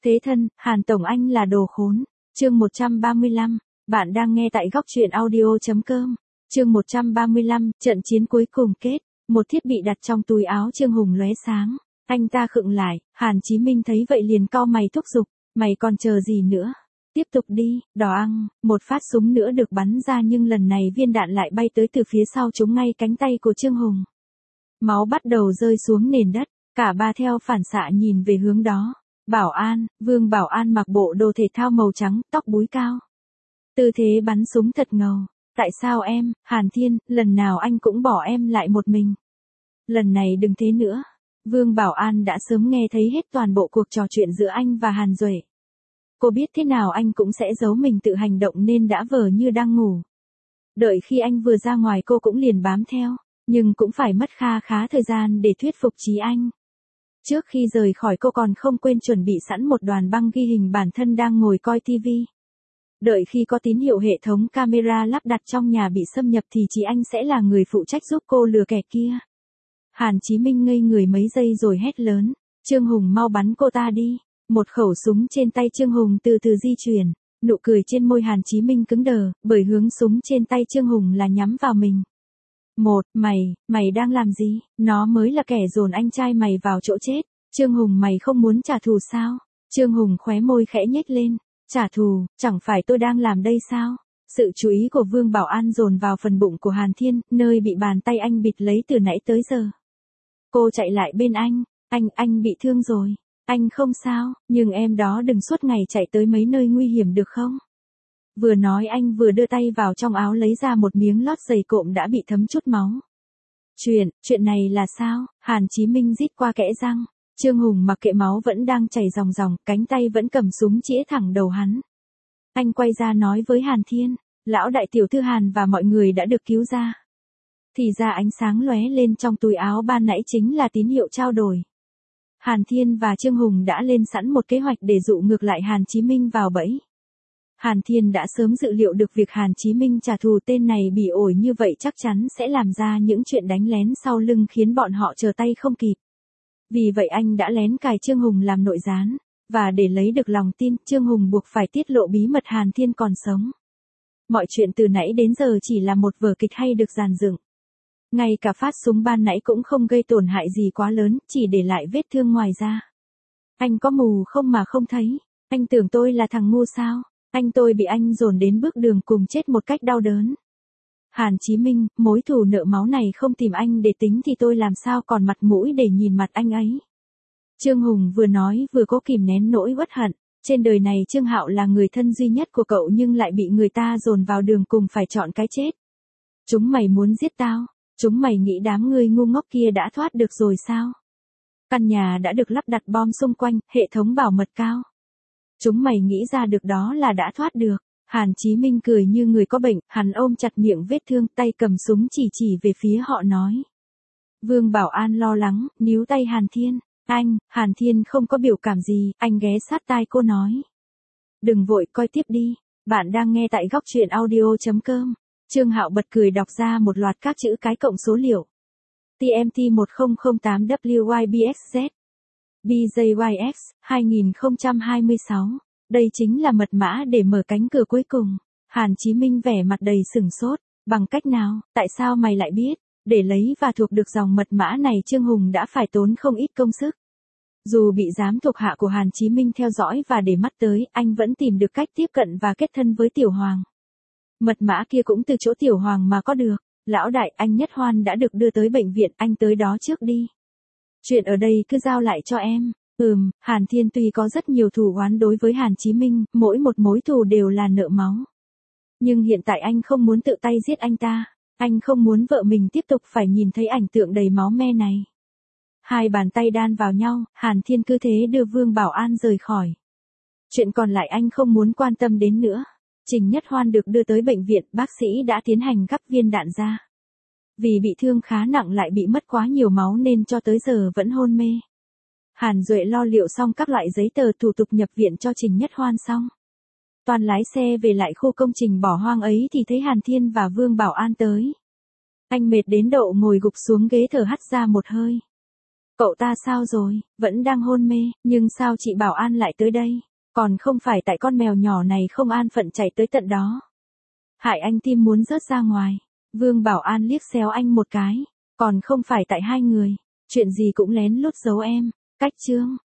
Thế thân, Hàn Tổng Anh là đồ khốn. Chương 135, bạn đang nghe tại góc truyện audio.com. Chương 135, trận chiến cuối cùng kết. Một thiết bị đặt trong túi áo Trương Hùng lóe sáng. Anh ta khựng lại, Hàn Chí Minh thấy vậy liền cau mày thúc giục, mày còn chờ gì nữa? Tiếp tục đi, đoàng, một phát súng nữa được bắn ra nhưng lần này viên đạn lại bay tới từ phía sau trúng ngay cánh tay của Trương Hùng. Máu bắt đầu rơi xuống nền đất, cả ba theo phản xạ nhìn về hướng đó. Bảo an, Vương Bảo An mặc bộ đồ thể thao màu trắng, tóc búi cao. Tư thế bắn súng thật ngầu. Tại sao em, Hàn Thiên, lần nào anh cũng bỏ em lại một mình? Lần này đừng thế nữa. Vương Bảo An đã sớm nghe thấy hết toàn bộ cuộc trò chuyện giữa anh và Hàn Duệ. Cô biết thế nào anh cũng sẽ giấu mình tự hành động nên đã vờ như đang ngủ. Đợi khi anh vừa ra ngoài cô cũng liền bám theo, nhưng cũng phải mất kha khá thời gian để thuyết phục trí anh. Trước khi rời khỏi cô còn không quên chuẩn bị sẵn một đoàn băng ghi hình bản thân đang ngồi coi TV. Đợi khi có tín hiệu hệ thống camera lắp đặt trong nhà bị xâm nhập thì chị anh sẽ là người phụ trách giúp cô lừa kẻ kia. Hàn Chí Minh ngây người mấy giây rồi hét lớn, Trương Hùng mau bắn cô ta đi. Một khẩu súng trên tay Trương Hùng từ từ di chuyển, nụ cười trên môi Hàn Chí Minh cứng đờ, bởi hướng súng trên tay Trương Hùng là nhắm vào mình. Mày đang làm gì? Nó mới là kẻ dồn anh trai mày vào chỗ chết. Trương Hùng mày không muốn trả thù sao? Trương Hùng khóe môi khẽ nhếch lên. Trả thù, chẳng phải tôi đang làm đây sao? Sự chú ý của Vương Bảo An dồn vào phần bụng của Hàn Thiên, nơi bị bàn tay anh bịt lấy từ nãy tới giờ. Cô chạy lại bên anh bị thương rồi. Anh không sao, nhưng em đó đừng suốt ngày chạy tới mấy nơi nguy hiểm được không? Vừa nói anh vừa đưa tay vào trong áo lấy ra một miếng lót giày cộm đã bị thấm chút máu. Chuyện này là sao? Hàn Chí Minh rít qua kẽ răng. Trương Hùng mặc kệ máu vẫn đang chảy ròng ròng, cánh tay vẫn cầm súng chĩa thẳng đầu hắn. Anh quay ra nói với Hàn Thiên, lão đại tiểu thư Hàn và mọi người đã được cứu ra. Thì ra ánh sáng lóe lên trong túi áo ban nãy chính là tín hiệu trao đổi. Hàn Thiên và Trương Hùng đã lên sẵn một kế hoạch để dụ ngược lại Hàn Chí Minh vào bẫy. Hàn Thiên đã sớm dự liệu được việc Hàn Chí Minh trả thù tên này bỉ ổi như vậy chắc chắn sẽ làm ra những chuyện đánh lén sau lưng khiến bọn họ trở tay không kịp. Vì vậy anh đã lén cài Trương Hùng làm nội gián, và để lấy được lòng tin, Trương Hùng buộc phải tiết lộ bí mật Hàn Thiên còn sống. Mọi chuyện từ nãy đến giờ chỉ là một vở kịch hay được dàn dựng. Ngay cả phát súng ban nãy cũng không gây tổn hại gì quá lớn, chỉ để lại vết thương ngoài da. Anh có mù không mà không thấy? Anh tưởng tôi là thằng ngu sao? Tôi bị anh dồn đến bước đường cùng chết một cách đau đớn. Hàn Chí Minh, mối thù nợ máu này không tìm anh để tính thì tôi làm sao còn mặt mũi để nhìn mặt anh ấy. Trương Hùng vừa nói vừa cố kìm nén nỗi uất hận. Trên đời này Trương Hạo là người thân duy nhất của cậu nhưng lại bị người ta dồn vào đường cùng phải chọn cái chết. Chúng mày muốn giết tao? Chúng mày nghĩ đám người ngu ngốc kia đã thoát được rồi sao? Căn nhà đã được lắp đặt bom xung quanh, hệ thống bảo mật cao. Chúng mày nghĩ ra được đó là đã thoát được. Hàn Chí Minh cười như người có bệnh, hắn ôm chặt miệng vết thương, tay cầm súng chỉ về phía họ nói. Vương Bảo An lo lắng, níu tay Hàn Thiên. Hàn Thiên không có biểu cảm gì, anh ghé sát tai cô nói. Đừng vội, coi tiếp đi. Bạn đang nghe tại góc truyện audio.com. Trương Hạo bật cười đọc ra một loạt các chữ cái cộng số liệu. TMT 1008 WYBXZ. BJYX 2026. Đây chính là mật mã để mở cánh cửa cuối cùng. Hàn Chí Minh vẻ mặt đầy sửng sốt. Bằng cách nào, tại sao mày lại biết? Để lấy và thuộc được dòng mật mã này Trương Hùng đã phải tốn không ít công sức. Dù bị giám thuộc hạ của Hàn Chí Minh theo dõi và để mắt tới, anh vẫn tìm được cách tiếp cận và kết thân với Tiểu Hoàng. Mật mã kia cũng từ chỗ Tiểu Hoàng mà có được. Lão đại, anh Nhất Hoan đã được đưa tới bệnh viện, anh tới đó trước đi. Chuyện ở đây cứ giao lại cho em. Hàn Thiên tuy có rất nhiều thù oán đối với Hàn Chí Minh, mỗi một mối thù đều là nợ máu. Nhưng hiện tại anh không muốn tự tay giết anh ta. Anh không muốn vợ mình tiếp tục phải nhìn thấy ảnh tượng đầy máu me này. Hai bàn tay đan vào nhau, Hàn Thiên cứ thế đưa Vương Bảo An rời khỏi. Chuyện còn lại anh không muốn quan tâm đến nữa. Trình Nhất Hoan được đưa tới bệnh viện, bác sĩ đã tiến hành gắp viên đạn ra. Vì bị thương khá nặng lại bị mất quá nhiều máu nên cho tới giờ vẫn hôn mê. Hàn Duệ lo liệu xong các loại giấy tờ thủ tục nhập viện cho Trình Nhất Hoan xong. Toàn lái xe về lại khu công trình bỏ hoang ấy thì thấy Hàn Thiên và Vương Bảo An tới. Anh mệt đến độ ngồi gục xuống ghế thở hắt ra một hơi. Cậu ta sao rồi, vẫn đang hôn mê, nhưng sao chị Bảo An lại tới đây? Còn không phải tại con mèo nhỏ này không an phận chạy tới tận đó. Hại anh tim muốn rớt ra ngoài. Vương Bảo An liếc xéo anh một cái. Còn không phải tại hai người. Chuyện gì cũng lén lút giấu em. Cách chương.